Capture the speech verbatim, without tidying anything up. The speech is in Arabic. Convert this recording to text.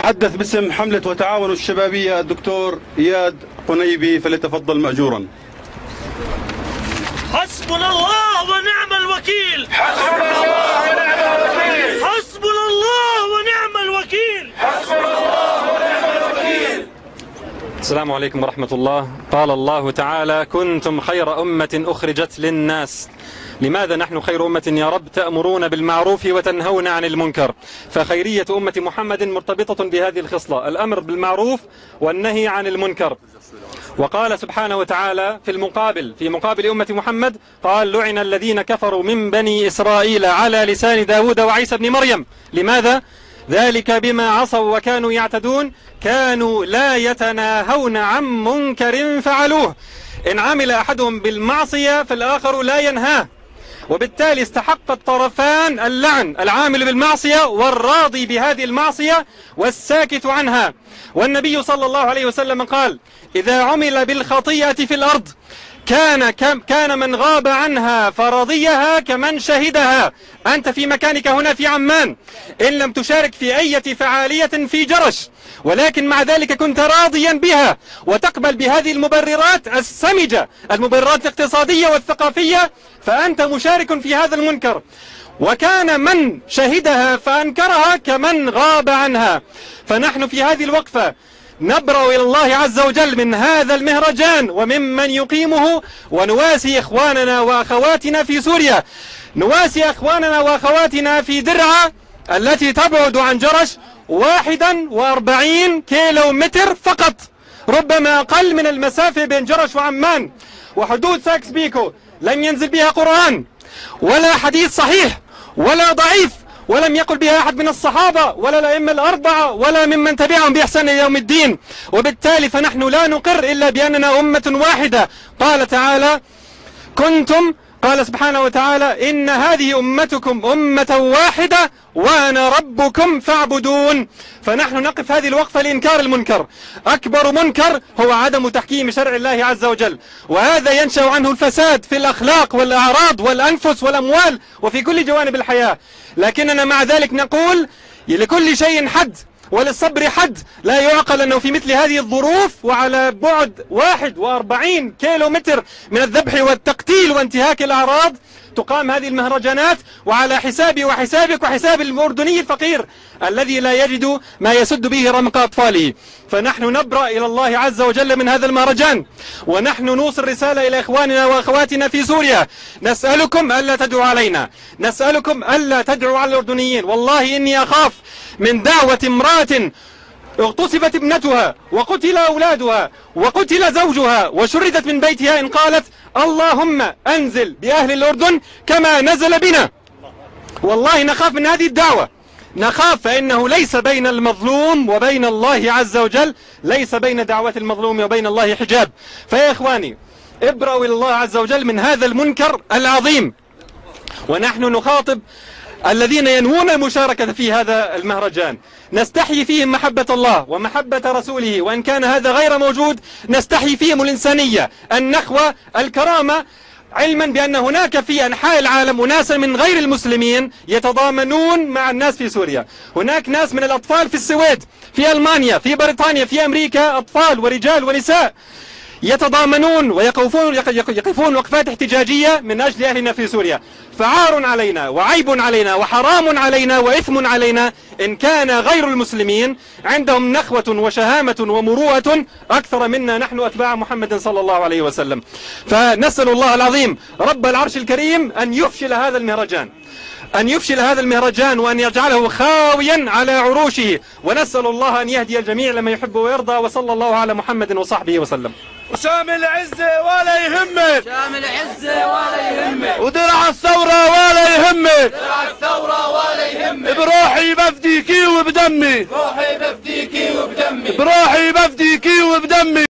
حدث باسم حملة وتعاون الشبابية الدكتور إياد قنيبي، فليتفضل مأجورا. حسبنا الله ونعم الوكيل. حسبنا الله ونعم الوكيل. حسبنا الله ونعم الوكيل. حسبنا الله ونعم الوكيل. السلام عليكم ورحمة الله. قال الله تعالى: كنتم خير أمة أخرجت للناس. لماذا نحن خير أمة يا رب؟ تأمرون بالمعروف وتنهون عن المنكر. فخيرية أمة محمد مرتبطة بهذه الخصلة، الأمر بالمعروف والنهي عن المنكر. وقال سبحانه وتعالى في المقابل في مقابل أمة محمد، قال: لعن الذين كفروا من بني إسرائيل على لسان داود وعيسى بن مريم. لماذا؟ ذلك بما عصوا وكانوا يعتدون، كانوا لا يتناهون عن منكر فعلوه. إن عمل أحدهم بالمعصية فالآخر لا ينهاه، وبالتالي استحق الطرفان اللعن، العامل بالمعصية والراضي بهذه المعصية والساكت عنها. والنبي صلى الله عليه وسلم قال: إذا عمل بالخطيئة في الأرض كان كان من غاب عنها فرضيها كمن شهدها. أنت في مكانك هنا في عمان، إن لم تشارك في أي فعالية في جرش، ولكن مع ذلك كنت راضيا بها وتقبل بهذه المبررات السمجة، المبررات الاقتصادية والثقافية، فأنت مشارك في هذا المنكر. وكان من شهدها فأنكرها كمن غاب عنها. فنحن في هذه الوقفة نبرأ إلى الله عز وجل من هذا المهرجان وممن يقيمه، ونواسي إخواننا وأخواتنا في سوريا، نواسي إخواننا وأخواتنا في درعا التي تبعد عن جرش واحدا وأربعين كيلو متر فقط، ربما أقل من المسافة بين جرش وعمان. وحدود ساكس بيكو لم ينزل بها قرآن ولا حديث صحيح ولا ضعيف، ولم يقل بها أحد من الصحابة ولا الأئمة الأربعة ولا ممن تبعهم بإحسان إلى يوم الدين. وبالتالي فنحن لا نقر إلا بأننا أمة واحدة. قال تعالى: كنتم قال سبحانه وتعالى: إن هذه أمتكم أمة واحدة وأنا ربكم فاعبدون. فنحن نقف هذه الوقفة لإنكار المنكر. أكبر منكر هو عدم تحكيم شرع الله عز وجل، وهذا ينشأ عنه الفساد في الأخلاق والأعراض والأنفس والأموال وفي كل جوانب الحياة. لكننا مع ذلك نقول: لكل شيء حد وللصبر حد. لا يعقل أنه في مثل هذه الظروف وعلى بعد واحد وأربعين كيلو متر من الذبح والتقتيل وانتهاك الأعراض تقام هذه المهرجانات، وعلى حسابي وحسابك وحساب الأردني الفقير الذي لا يجد ما يسد به رمق أطفاله. فنحن نبرأ إلى الله عز وجل من هذا المهرجان، ونحن نوصل رسالة إلى إخواننا وأخواتنا في سوريا: نسألكم ألا تدعوا علينا، نسألكم ألا تدعوا على الأردنيين. والله إني أخاف من دعوة امرأة اغتصبت ابنتها وقتل أولادها وقتل زوجها وشردت من بيتها إن قالت: اللهم أنزل بأهل الأردن كما نزل بنا. والله نخاف من هذه الدعوة، نخاف، فإنه ليس بين المظلوم وبين الله عز وجل، ليس بين دعوة المظلوم وبين الله حجاب. فيا إخواني، ابرأوا إلى الله عز وجل من هذا المنكر العظيم. ونحن نخاطب الذين ينوون المشاركة في هذا المهرجان، نستحي فيهم محبة الله ومحبة رسوله، وإن كان هذا غير موجود نستحي فيهم الإنسانية، النخوة، الكرامة، علما بأن هناك في أنحاء العالم أناسا من غير المسلمين يتضامنون مع الناس في سوريا. هناك ناس من الأطفال في السويد، في ألمانيا، في بريطانيا، في أمريكا، أطفال ورجال ونساء يتضامنون ويقفون يقفون وقفات احتجاجية من أجل أهلنا في سوريا. فعار علينا وعيب علينا وحرام علينا وإثم علينا إن كان غير المسلمين عندهم نخوة وشهامة ومروءة أكثر منا نحن أتباع محمد صلى الله عليه وسلم. فنسأل الله العظيم رب العرش الكريم أن يفشل هذا المهرجان، أن يفشل هذا المهرجان وأن يجعله خاويا على عروشه، ونسأل الله أن يهدي الجميع لما يحب ويرضى. وصلى الله على محمد وصحبه وسلم. وشامل عزة ولا يهمك، شامل عزة ولا يهمك، ودرع الثورة ولا يهمك، درع الثورة ولا يهمك، بروحي بفديكي وبدمي، بروحي بفديكي وبدمي، بروحي بفديكي وبدمي.